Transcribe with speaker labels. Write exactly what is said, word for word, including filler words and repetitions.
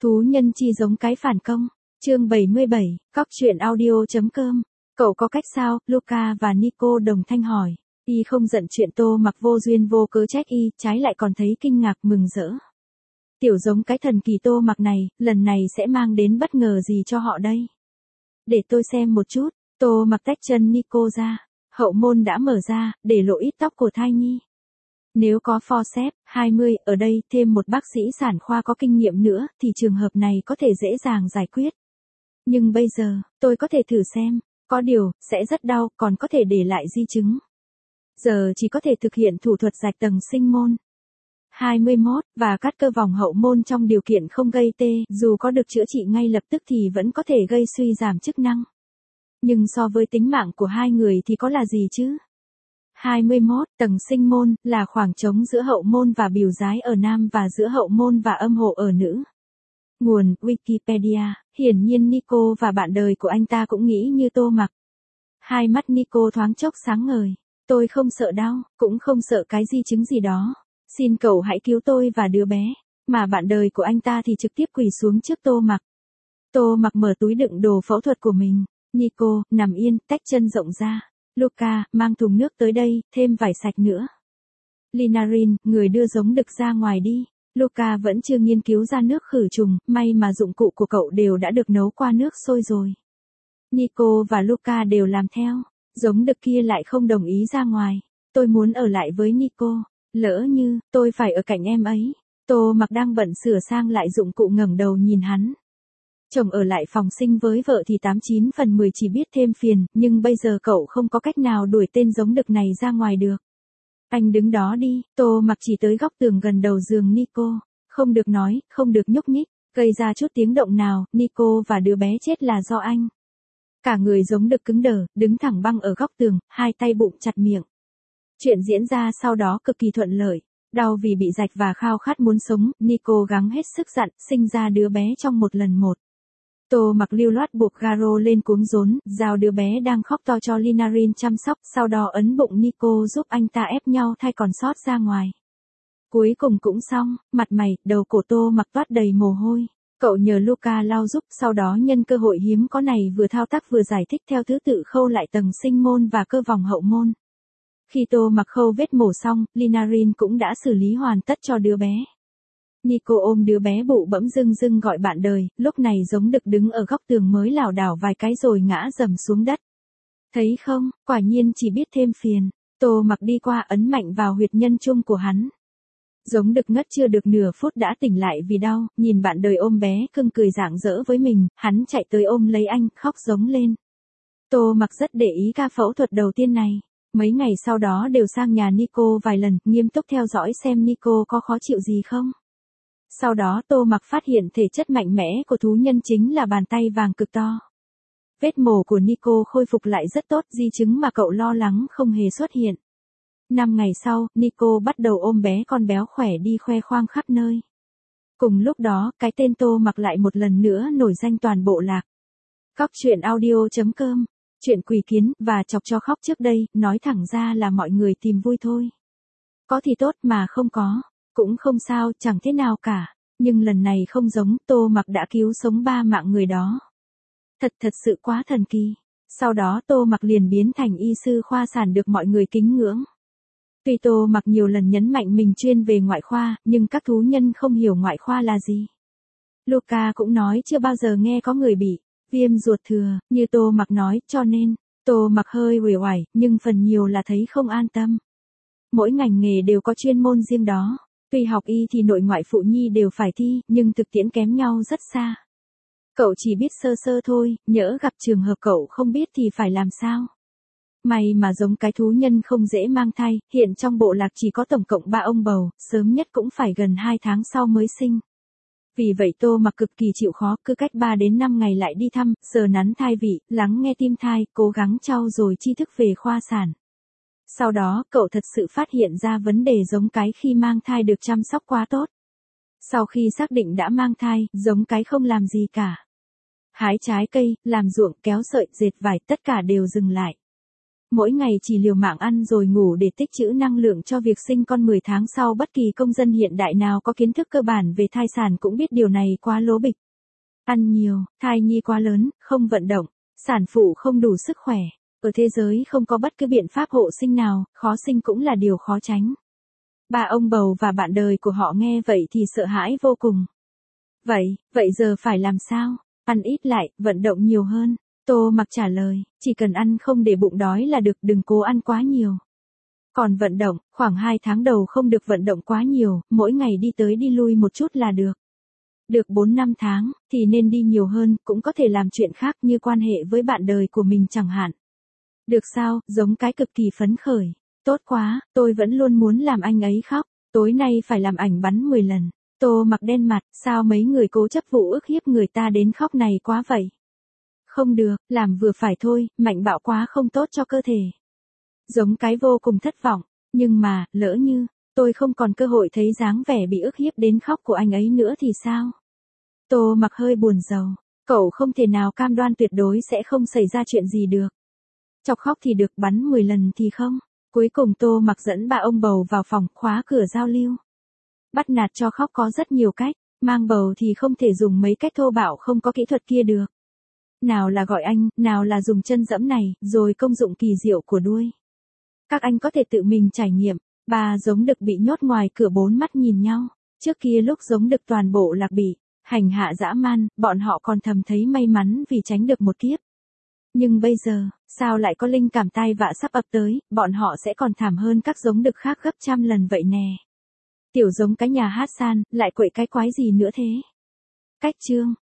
Speaker 1: Thú nhân chi giống cái phản công. Chương bảy mươi bảy, cóc truyện audio.com. Cậu có cách sao? Luca và Nico đồng thanh hỏi. Y không giận chuyện Tô Mặc vô duyên vô cớ trách y, trái lại còn thấy kinh ngạc mừng rỡ. Tiểu giống cái thần kỳ Tô Mặc này, lần này sẽ mang đến bất ngờ gì cho họ đây? Để tôi xem một chút. Tô Mặc tách chân Nico ra. Hậu môn đã mở ra, để lộ ít tóc của thai nhi. Nếu có forceps hai mươi ở đây thêm một bác sĩ sản khoa có kinh nghiệm nữa thì trường hợp này có thể dễ dàng giải quyết. Nhưng bây giờ, tôi có thể thử xem, có điều, sẽ rất đau, còn có thể để lại di chứng. Giờ chỉ có thể thực hiện thủ thuật rạch tầng sinh môn. hai mươi mốt, và cắt cơ vòng hậu môn trong điều kiện không gây tê, dù có được chữa trị ngay lập tức thì vẫn có thể gây suy giảm chức năng. Nhưng so với tính mạng của hai người thì có là gì chứ? hai mươi mốt, tầng sinh môn, là khoảng trống giữa hậu môn và bìu giái ở nam và giữa hậu môn và âm hộ ở nữ. Nguồn, Wikipedia, hiển nhiên Nico và bạn đời của anh ta cũng nghĩ như Tô Mặc. Hai mắt Nico thoáng chốc sáng ngời. Tôi không sợ đau, cũng không sợ cái di chứng gì đó. Xin cậu hãy cứu tôi và đứa bé. Mà bạn đời của anh ta thì trực tiếp quỳ xuống trước Tô Mặc. Tô Mặc mở túi đựng đồ phẫu thuật của mình. Nico, nằm yên, tách chân rộng ra. Luca, mang thùng nước tới đây, thêm vải sạch nữa. Linarin, người đưa giống đực ra ngoài đi. Luca vẫn chưa nghiên cứu ra nước khử trùng, may mà dụng cụ của cậu đều đã được nấu qua nước sôi rồi. Nico và Luca đều làm theo. Giống đực kia lại không đồng ý ra ngoài. Tôi muốn ở lại với Nico. Lỡ như, tôi phải ở cạnh em ấy. Tô Mặc đang bận sửa sang lại dụng cụ ngẩng đầu nhìn hắn. Chồng ở lại phòng sinh với vợ thì tám chín phần mười chỉ biết thêm phiền, nhưng bây giờ cậu không có cách nào đuổi tên giống đực này ra ngoài được. Anh đứng đó đi, Tô Mặc chỉ tới góc tường gần đầu giường Nico. Không được nói, không được nhúc nhích, gây ra chút tiếng động nào, Nico và đứa bé chết là do anh. Cả người giống đực cứng đờ, đứng thẳng băng ở góc tường, hai tay bụng chặt miệng. Chuyện diễn ra sau đó cực kỳ thuận lợi. Đau vì bị rạch và khao khát muốn sống, Nico gắng hết sức dặn, sinh ra đứa bé trong một lần một. Tô Mặc lưu loát buộc Garo lên cuống rốn, giao đứa bé đang khóc to cho Linarin chăm sóc, sau đó ấn bụng Nico giúp anh ta ép nhau thai còn sót ra ngoài. Cuối cùng cũng xong, mặt mày, đầu cổ Tô Mặc toát đầy mồ hôi. Cậu nhờ Luca lau giúp, sau đó nhân cơ hội hiếm có này vừa thao tác vừa giải thích theo thứ tự khâu lại tầng sinh môn và cơ vòng hậu môn. Khi Tô Mặc khâu vết mổ xong, Linarin cũng đã xử lý hoàn tất cho đứa bé. Nico ôm đứa bé bụ bẫm dưng dưng gọi bạn đời, lúc này giống đực đứng ở góc tường mới lảo đảo vài cái rồi ngã rầm xuống đất. Thấy không, quả nhiên chỉ biết thêm phiền. Tô Mặc đi qua ấn mạnh vào huyệt nhân trung của hắn. Giống đực ngất chưa được nửa phút đã tỉnh lại vì đau, nhìn bạn đời ôm bé cưng cười rạng rỡ với mình, hắn chạy tới ôm lấy anh, khóc giống lên. Tô Mặc rất để ý ca phẫu thuật đầu tiên này. Mấy ngày sau đó đều sang nhà Nico vài lần, nghiêm túc theo dõi xem Nico có khó chịu gì không. Sau đó Tô Mặc phát hiện thể chất mạnh mẽ của thú nhân chính là bàn tay vàng cực to. Vết mổ của Nico khôi phục lại rất tốt, di chứng mà cậu lo lắng không hề xuất hiện. Năm ngày sau, Nico bắt đầu ôm bé con béo khỏe đi khoe khoang khắp nơi. Cùng lúc đó, cái tên Tô Mặc lại một lần nữa nổi danh toàn bộ lạc. Cóc truyện audio.com. Chuyện quỷ kiến và chọc cho khóc trước đây, nói thẳng ra là mọi người tìm vui thôi. Có thì tốt mà không có. Cũng không sao, chẳng thế nào cả. Nhưng lần này không giống, Tô Mặc đã cứu sống ba mạng người đó. Thật thật sự quá thần kỳ. Sau đó Tô Mặc liền biến thành y sư khoa sản được mọi người kính ngưỡng. Tuy Tô Mặc nhiều lần nhấn mạnh mình chuyên về ngoại khoa, nhưng các thú nhân không hiểu ngoại khoa là gì. Luca cũng nói chưa bao giờ nghe có người bị viêm ruột thừa, như Tô Mặc nói, cho nên, Tô Mặc hơi uể oải, nhưng phần nhiều là thấy không an tâm. Mỗi ngành nghề đều có chuyên môn riêng đó. Tuy học y thì nội ngoại phụ nhi đều phải thi, nhưng thực tiễn kém nhau rất xa. Cậu chỉ biết sơ sơ thôi, nhỡ gặp trường hợp cậu không biết thì phải làm sao. May mà giống cái thú nhân không dễ mang thai, hiện trong bộ lạc chỉ có tổng cộng ba ông bầu, sớm nhất cũng phải gần hai tháng sau mới sinh. Vì vậy Tô Mặc cực kỳ chịu khó, cứ cách ba đến năm ngày lại đi thăm, sờ nắn thai vị, lắng nghe tim thai, cố gắng trau dồi tri thức về khoa sản. Sau đó, cậu thật sự phát hiện ra vấn đề giống cái khi mang thai được chăm sóc quá tốt. Sau khi xác định đã mang thai, giống cái không làm gì cả. Hái trái cây, làm ruộng, kéo sợi, dệt vải, tất cả đều dừng lại. mỗi ngày chỉ liều mạng ăn rồi ngủ để tích trữ năng lượng cho việc sinh con mười tháng sau. Bất kỳ công dân hiện đại nào có kiến thức cơ bản về thai sản cũng biết điều này quá lố bịch. Ăn nhiều, thai nhi quá lớn, không vận động, sản phụ không đủ sức khỏe. Ở thế giới không có bất cứ biện pháp hộ sinh nào, khó sinh cũng là điều khó tránh. Bà ông bầu và bạn đời của họ nghe vậy thì sợ hãi vô cùng. Vậy, vậy giờ phải làm sao? Ăn ít lại, vận động nhiều hơn. Tô Mặc trả lời, chỉ cần ăn không để bụng đói là được, đừng cố ăn quá nhiều. Còn vận động, khoảng hai tháng đầu không được vận động quá nhiều, mỗi ngày đi tới đi lui một chút là được. Được bốn năm tháng, thì nên đi nhiều hơn, cũng có thể làm chuyện khác như quan hệ với bạn đời của mình chẳng hạn. Được sao, giống cái cực kỳ phấn khởi. Tốt quá, tôi vẫn luôn muốn làm anh ấy khóc, tối nay phải làm ảnh bắn mười lần. Tô Mặc đen mặt, sao mấy người cố chấp vụ ức hiếp người ta đến khóc này quá vậy? Không được, làm vừa phải thôi, mạnh bạo quá không tốt cho cơ thể. Giống cái vô cùng thất vọng, nhưng mà, lỡ như, tôi không còn cơ hội thấy dáng vẻ bị ức hiếp đến khóc của anh ấy nữa thì sao? Tô Mặc hơi buồn rầu, cậu không thể nào cam đoan tuyệt đối sẽ không xảy ra chuyện gì được. Chọc khóc thì được, bắn mười lần thì không. Cuối cùng Tô Mặc dẫn bà ông bầu vào phòng, khóa cửa giao lưu. Bắt nạt cho khóc có rất nhiều cách, mang bầu thì không thể dùng mấy cách thô bạo không có kỹ thuật kia được. Nào là gọi anh, nào là dùng chân dẫm này, rồi công dụng kỳ diệu của đuôi. Các anh có thể tự mình trải nghiệm. Bà giống đực bị nhốt ngoài cửa bốn mắt nhìn nhau. Trước kia lúc giống đực toàn bộ lạc bị hành hạ dã man, bọn họ còn thầm thấy may mắn vì tránh được một kiếp. Nhưng bây giờ, sao lại có linh cảm tai vạ sắp ập tới, bọn họ sẽ còn thảm hơn các giống đực khác gấp trăm lần vậy nè. Tiểu giống cái nhà hát san, lại quậy cái quái gì nữa thế? Cách chương